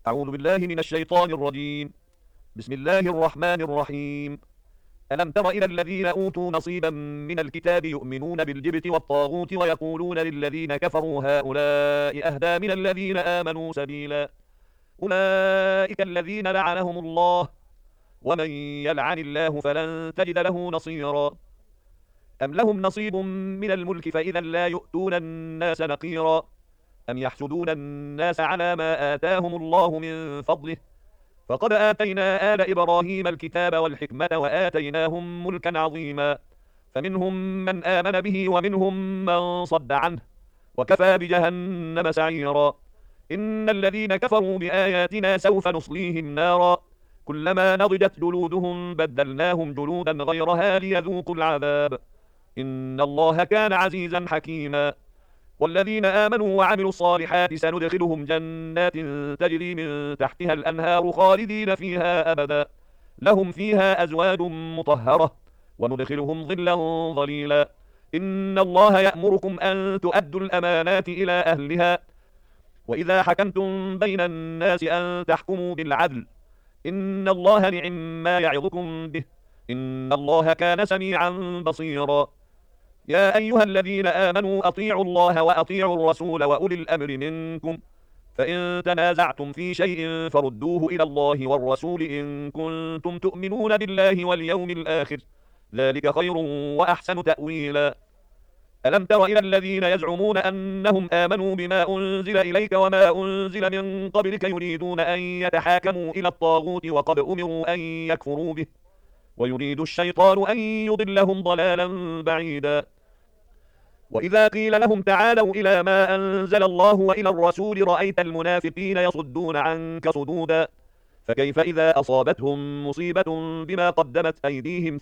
أعوذ بالله من الشيطان الرجيم. بسم الله الرحمن الرحيم. ألم تر إلى الذين أوتوا نصيبا من الكتاب يؤمنون بالجبت والطاغوت ويقولون للذين كفروا هؤلاء أهدى من الذين آمنوا سبيلا. أولئك الذين لعنهم الله، ومن يلعن الله فلن تجد له نصيرا. أم لهم نصيب من الملك فإذا لا يؤتون الناس نقيرا. أم يحسدون الناس على ما آتاهم الله من فضله، فقد آتينا آل إبراهيم الكتاب والحكمة وآتيناهم ملكا عظيما. فمنهم من آمن به ومنهم من صد عنه، وكفى بجهنم سعيرا. إن الذين كفروا بآياتنا سوف نصليهم نارا، كلما نضجت جلودهم بدلناهم جلودا غيرها ليذوقوا العذاب. إن الله كان عزيزا حكيما. والذين آمنوا وعملوا الصالحات سندخلهم جنات تجري من تحتها الأنهار خالدين فيها أبدا، لهم فيها أزواج مطهرة، وندخلهم ظلا ظليلا. إن الله يأمركم أن تؤدوا الأمانات إلى أهلها، وإذا حكمتم بين الناس أن تحكموا بالعدل. إن الله نعم ما يعظكم به، إن الله كان سميعا بصيرا. يا أيها الذين آمنوا أطيعوا الله وأطيعوا الرسول وأولي الأمر منكم، فإن تنازعتم في شيء فردوه إلى الله والرسول إن كنتم تؤمنون بالله واليوم الآخر، ذلك خير وأحسن تأويلا. ألم تر إلى الذين يزعمون أنهم آمنوا بما أنزل إليك وما أنزل من قبلك يريدون أن يتحاكموا إلى الطاغوت وقد أمروا أن يكفروا به، ويريد الشيطان أن يضلهم ضلالا بعيدا. وإذا قيل لهم تعالوا إلى ما أنزل الله وإلى الرسول رأيت المنافقين يصدون عنك صدودا. فكيف إذا أصابتهم مصيبة بما قدمت أيديهم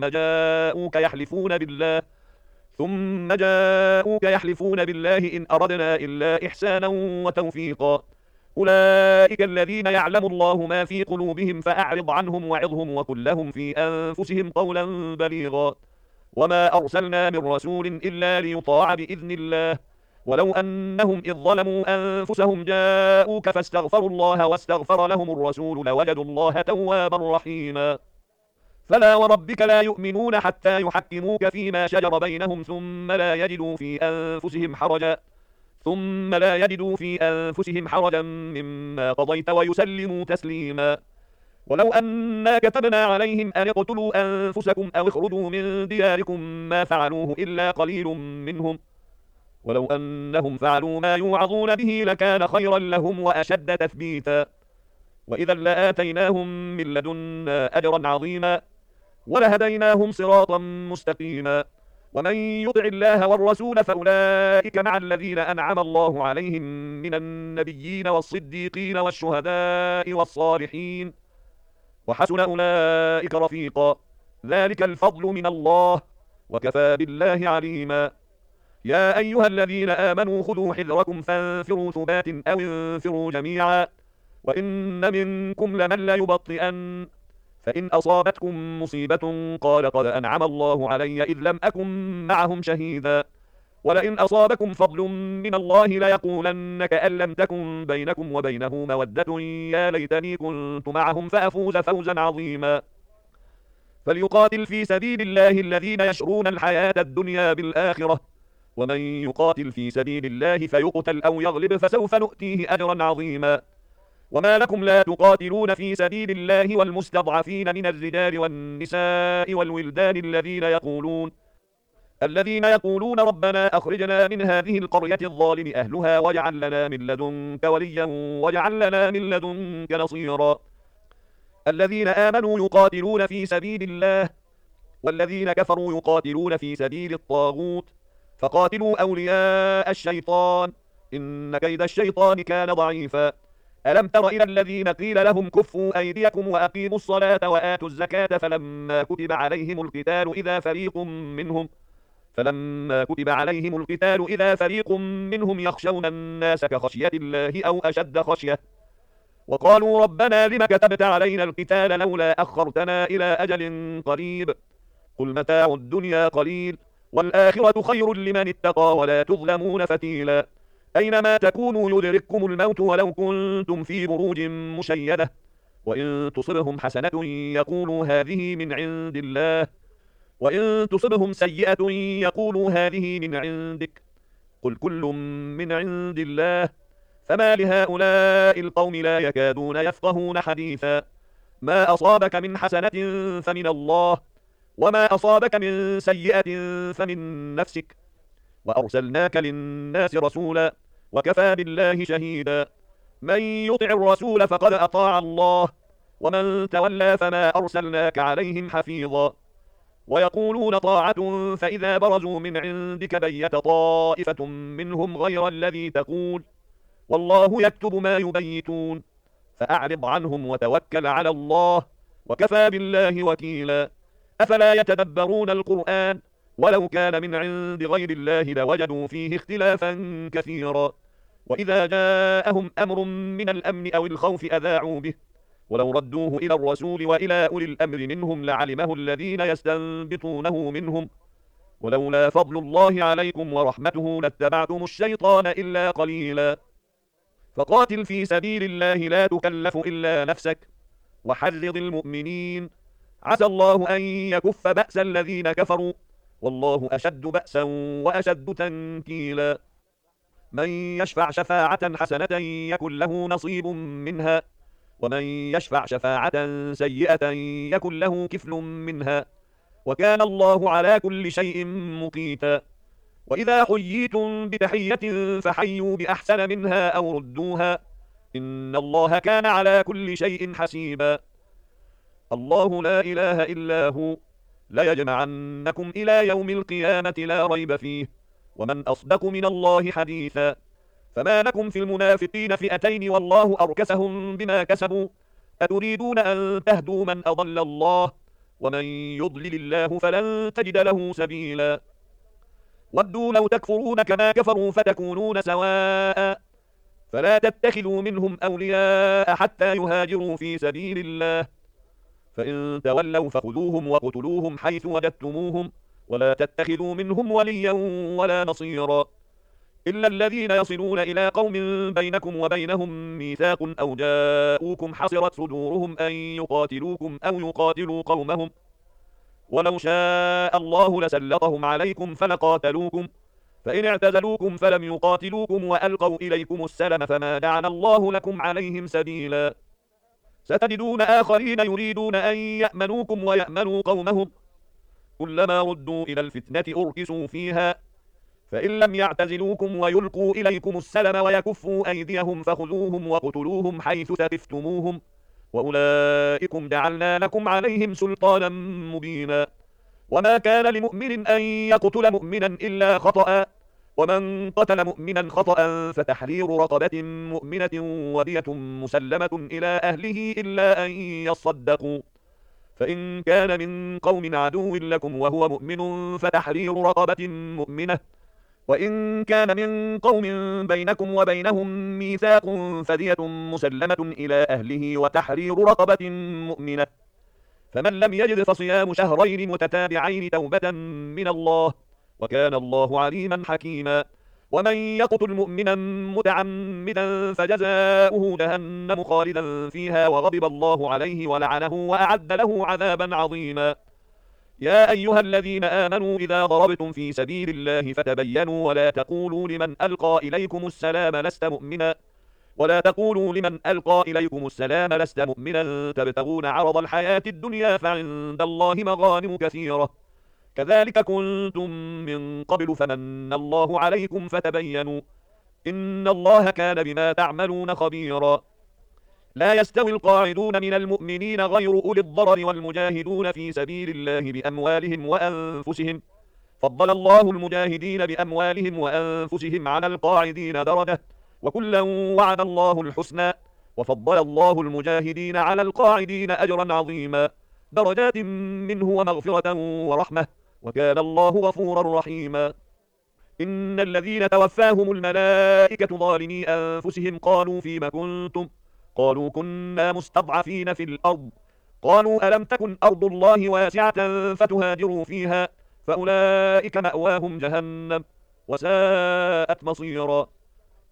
ثم جاءوك يحلفون بالله إن أردنا إلا إحسانا وتوفيقا. أولئك الذين يعلم الله ما في قلوبهم فأعرض عنهم وعظهم وقل لهم في أنفسهم قولا بليغا. وما أرسلنا من رسول إلا ليطاع بإذن الله، ولو أنهم إذ ظلموا أنفسهم جاءوك فاستغفروا الله واستغفر لهم الرسول لوجدوا الله توابا رحيما. فلا وربك لا يؤمنون حتى يحكموك فيما شجر بينهم ثم لا يجدوا في أنفسهم حرجا مما قضيت ويسلموا تسليما. ولو أنا كتبنا عليهم أن اقتلوا أنفسكم أو اخرجوا من دياركم ما فعلوه إلا قليل منهم، ولو أنهم فعلوا ما يوعظون به لكان خيرا لهم وأشد تثبيتا، وإذا لآتيناهم من لدنا أجرا عظيما ولهديناهم صراطا مستقيما. ومن يطع الله والرسول فأولئك مع الذين أنعم الله عليهم من النبيين والصديقين والشهداء والصالحين، وحسن أولئك رفيقا. ذلك الفضل من الله، وكفى بالله عليما. يا أيها الذين آمنوا خذوا حذركم فانفروا ثبات أو انفروا جميعا، وإن منكم لمن ليبطئن، فإن أصابتكم مصيبة قال قد أنعم الله علي إذ لم أكن معهم شهيدا، ولئن أصابكم فضل من الله ليقولن كأن لم تكن بينكم وبينه مودة يا ليتني كنت معهم فأفوز فوزا عظيما. فليقاتل في سبيل الله الذين يشرون الحياة الدنيا بالآخرة، ومن يقاتل في سبيل الله فيقتل أو يغلب فسوف نؤتيه أجرا عظيما. وما لكم لا تقاتلون في سبيل الله والمستضعفين من الرجال والنساء والولدان الذين يقولون ربنا أخرجنا من هذه القرية الظالم أهلها واجعل لنا من لدنك وليا واجعل لنا من لدنك نصيرا. الذين آمنوا يقاتلون في سبيل الله، والذين كفروا يقاتلون في سبيل الطاغوت، فقاتلوا أولياء الشيطان إن كيد الشيطان كان ضعيفا. ألم تر إلى الذين قيل لهم كفوا أيديكم وأقيموا الصلاة وآتوا الزكاة فلما كتب عليهم القتال إذا فريق منهم يخشون الناس كخشية الله أو أشد خشية، وقالوا ربنا لم كتبت علينا القتال لولا أخرتنا إلى أجل قريب، قل متاع الدنيا قليل والآخرة خير لمن اتقى ولا تظلمون فتيلا. أينما تكونوا يدرككم الموت ولو كنتم في بروج مشيدة وإن تصبهم حسنة يقولوا هذه من عند الله وإن تصبهم سيئة يقولوا هذه من عندك قل كل من عند الله فما لهؤلاء القوم لا يكادون يفقهون حديثا ما أصابك من حسنة فمن الله وما أصابك من سيئة فمن نفسك وأرسلناك للناس رسولا وكفى بالله شهيدا من يطع الرسول فقد أطاع الله ومن تولى فما أرسلناك عليهم حفيظا ويقولون طاعة فإذا برزوا من عندك بيت طائفة منهم غير الذي تقول والله يكتب ما يبيتون فأعرض عنهم وتوكل على الله وكفى بالله وكيلا أفلا يتدبرون القرآن ولو كان من عند غير الله لوجدوا فيه اختلافا كثيرا وإذا جاءهم أمر من الأمن أو الخوف أذاعوا به ولو ردوه إلى الرسول وإلى أولي الأمر منهم لعلمه الذين يستنبطونه منهم ولولا فضل الله عليكم ورحمته لاتبعتم الشيطان إلا قليلا فقاتل في سبيل الله لا تكلف إلا نفسك وحرض المؤمنين عسى الله أن يكف بأس الذين كفروا والله أشد بأسا وأشد تنكيلا من يشفع شفاعة حسنة يكن له نصيب منها ومن يشفع شفاعة سيئة يكن له كفل منها وكان الله على كل شيء مقيتا وإذا حييتم بتحية فحيوا بأحسن منها أو ردوها إن الله كان على كل شيء حسيبا الله لا إله إلا هو ليجمعنكم إلى يوم القيامة لا ريب فيه ومن أصدق من الله حديثا فما لكم في المنافقين فئتين والله أركسهم بما كسبوا أتريدون أن تهدوا من أضل الله ومن يضلل الله فلن تجد له سبيلا ودوا لو تكفرون كما كفروا فتكونون سواء فلا تتخذوا منهم أولياء حتى يهاجروا في سبيل الله فإن تولوا فخذوهم وقتلوهم حيث وجدتموهم ولا تتخذوا منهم وليا ولا نصيرا إلا الذين يصلون إلى قوم بينكم وبينهم ميثاق أو جاءوكم حصرت صدورهم أن يقاتلوكم أو يقاتلوا قومهم ولو شاء الله لسلطهم عليكم فلقاتلوكم فإن اعتزلوكم فلم يقاتلوكم وألقوا إليكم السلم فما جعل الله لكم عليهم سبيلا ستجدون آخرين يريدون أن يأمنوكم ويأمنوا قومهم كلما ردوا إلى الفتنة أركسوا فيها فإن لم يعتزلوكم ويلقوا إليكم السلم ويكفوا أيديهم فخذوهم وقتلوهم حيث ثقفتموهم وأولئكم جعلنا لكم عليهم سلطانا مبينا وما كان لمؤمن أن يقتل مؤمنا إلا خطأ ومن قتل مؤمنا خطأ فتحرير رقبة مؤمنة ودية مسلمة إلى أهله إلا أن يصدقوا فإن كان من قوم عدو لكم وهو مؤمن فتحرير رقبة مؤمنة وإن كان من قوم بينكم وبينهم ميثاق فدية مسلمة إلى أهله وتحرير رقبة مؤمنة فمن لم يجد فصيام شهرين متتابعين توبة من الله وكان الله عليما حكيما ومن يقتل مؤمنا متعمدا فجزاؤه جهنم خالدا فيها وغضب الله عليه ولعنه وأعد له عذابا عظيما يا أيها الذين آمنوا إذا ضربتم في سبيل الله فتبينوا ولا تقولوا لمن ألقى إليكم السلام لست مؤمنا تبتغون عرض الحياة الدنيا فعند الله مغانم كثيرة كذلك كنتم من قبل فمن الله عليكم فتبينوا إن الله كان بما تعملون خبيرا لا يستوي القاعدون من المؤمنين غير أولي الضرر والمجاهدون في سبيل الله بأموالهم وأنفسهم فضل الله المجاهدين بأموالهم وأنفسهم على القاعدين درجة وكلا وعد الله الحسنى وفضل الله المجاهدين على القاعدين أجرا عظيما درجات منه ومغفرة ورحمة وكان الله غفورا رحيما إن الذين توفاهم الملائكة ظالمي أنفسهم قالوا فيما كنتم قالوا كنا مستضعفين في الأرض قالوا ألم تكن أرض الله واسعة فتهاجروا فيها فأولئك مأواهم جهنم وساءت مصيرا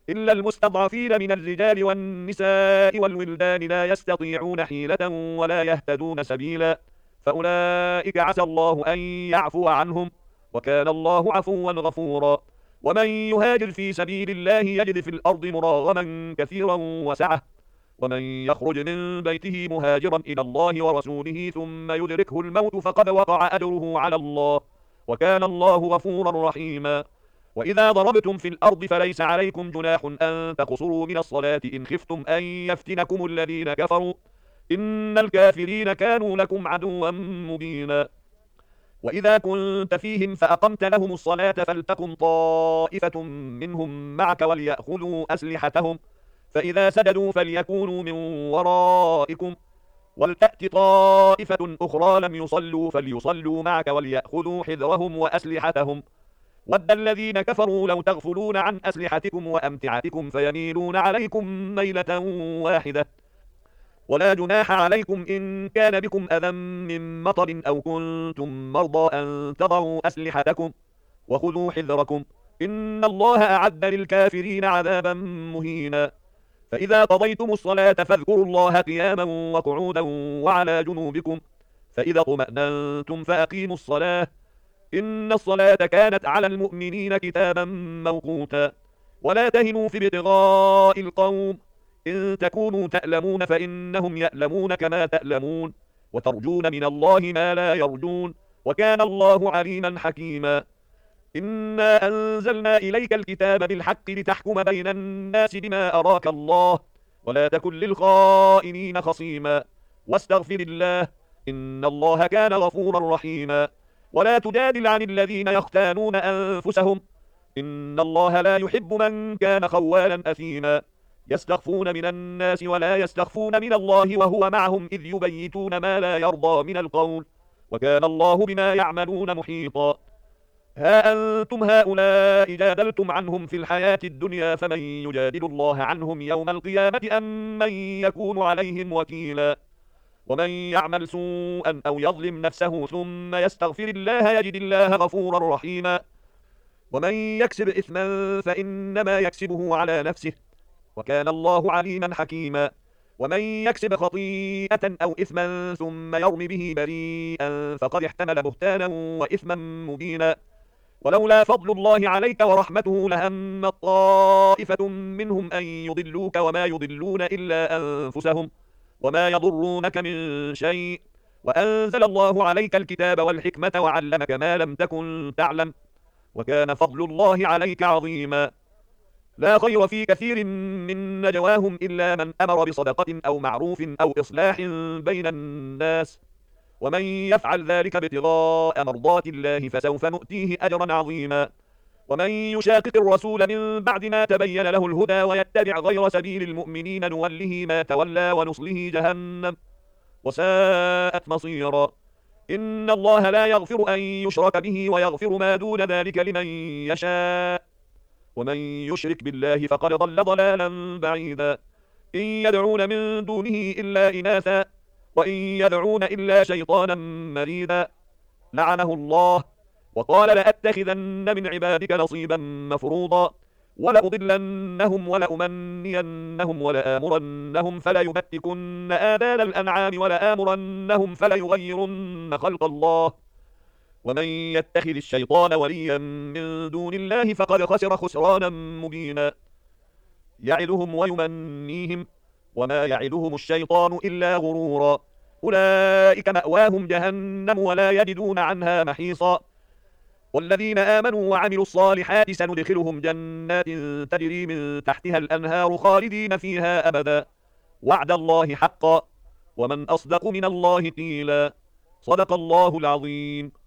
إلا المستضعفين من الرجال والنساء والولدان لا يستطيعون حيلة ولا يهتدون سبيلا، فأولئك عسى الله أن يعفو عنهم، وكان الله عفوا غفورا. ومن يهاجر في سبيل الله يجد في الأرض مراغما كثيرا وسعة، ومن يخرج من بيته مهاجرا إلى الله ورسوله ثم يدركه الموت فقد وقع أجره على الله، وكان الله غفورا رحيما. وإذا ضربتم في الأرض فليس عليكم جناح أن تقصروا من الصلاة إن خفتم أن يفتنكم الذين كفروا، إن الكافرين كانوا لكم عدوا مبينا. وإذا كنت فيهم فأقمت لهم الصلاة فلتقم طائفة منهم معك وليأخذوا أسلحتهم، فإذا سجدوا فليكونوا من ورائكم، ولتأت طائفة أخرى لم يصلوا فليصلوا معك وليأخذوا حذرهم وأسلحتهم، ود الذين كفروا لو تغفلون عن أسلحتكم وأمتعتكم فيميلون عليكم ميلة واحدة. ولا جناح عليكم إن كان بكم أذى من مطر أو كنتم مرضى أن تضعوا أسلحتكم، وخذوا حذركم إن الله أعد للكافرين عذابا مهينا. فإذا قضيتم الصلاة فاذكروا الله قياما وقعودا وعلى جنوبكم، فإذا اطمأننتم فأقيموا الصلاة، إن الصلاة كانت على المؤمنين كتابا موقوتا. ولا تهنوا في ابتغاء القوم، إن تكونوا تألمون فإنهم يألمون كما تألمون، وترجون من الله ما لا يرجون، وكان الله عليما حكيما. إنا أنزلنا إليك الكتاب بالحق لتحكم بين الناس بما أراك الله، ولا تكن للخائنين خصيما، واستغفر الله إن الله كان غفورا رحيما. ولا تجادل عن الذين يختانون أنفسهم، إن الله لا يحب من كان خوانا أثيما، يستخفون من الناس ولا يستخفون من الله وهو معهم إذ يبيتون ما لا يرضى من القول، وكان الله بما يعملون محيطا. ها أنتم هؤلاء جادلتم عنهم في الحياة الدنيا، فمن يجادل الله عنهم يوم القيامة أم من يكون عليهم وكيلا. ومن يعمل سوءا أو يظلم نفسه ثم يستغفر الله يجد الله غفورا رحيما. ومن يكسب إثما فإنما يكسبه على نفسه، وكان الله عليما حكيما. ومن يكسب خطيئة أو إثما ثم يرم به بريئا فقد احتمل بهتانا وإثما مبينا. ولولا فضل الله عليك ورحمته لهم طائفة منهم أن يضلوك وما يضلون إلا أنفسهم، وما يضرونك من شيء، وأنزل الله عليك الكتاب والحكمة وعلمك ما لم تكن تعلم، وكان فضل الله عليك عظيما. لا خير في كثير من نجواهم إلا من أمر بصدقة أو معروف أو إصلاح بين الناس، ومن يفعل ذلك ابتغاء مرضات الله فسوف نؤتيه أجرا عظيما. ومن يشاقق الرسول من بعد ما تبين له الهدى ويتبع غير سبيل المؤمنين نوله ما تولى ونصله جهنم، وساءت مصيرا. إن الله لا يغفر أن يشرك به ويغفر ما دون ذلك لمن يشاء، ومن يشرك بالله فقد ضل ضلالا بعيدا. إن يدعون من دونه إلا إناثا وإن يدعون إلا شيطانا مريدا، لعنه الله وقال لأتخذن من عبادك نصيبا مفروضا، ولأضلنهم ولأمنينهم ولآمرنهم فليبتكن آذان الأنعام ولآمرنهم فليغيرن خلق الله. ومن يتخذ الشيطان وليا من دون الله فقد خسر خسرانا مبينا. يعدهم ويمنيهم وما يعدهم الشيطان إلا غرورا. أولئك مأواهم جهنم ولا يجدون عنها محيصا. والذين آمنوا وعملوا الصالحات سندخلهم جنات تجري من تحتها الأنهار خالدين فيها أبدا، وعد الله حقا، ومن أصدق من الله قيلا. صدق الله العظيم.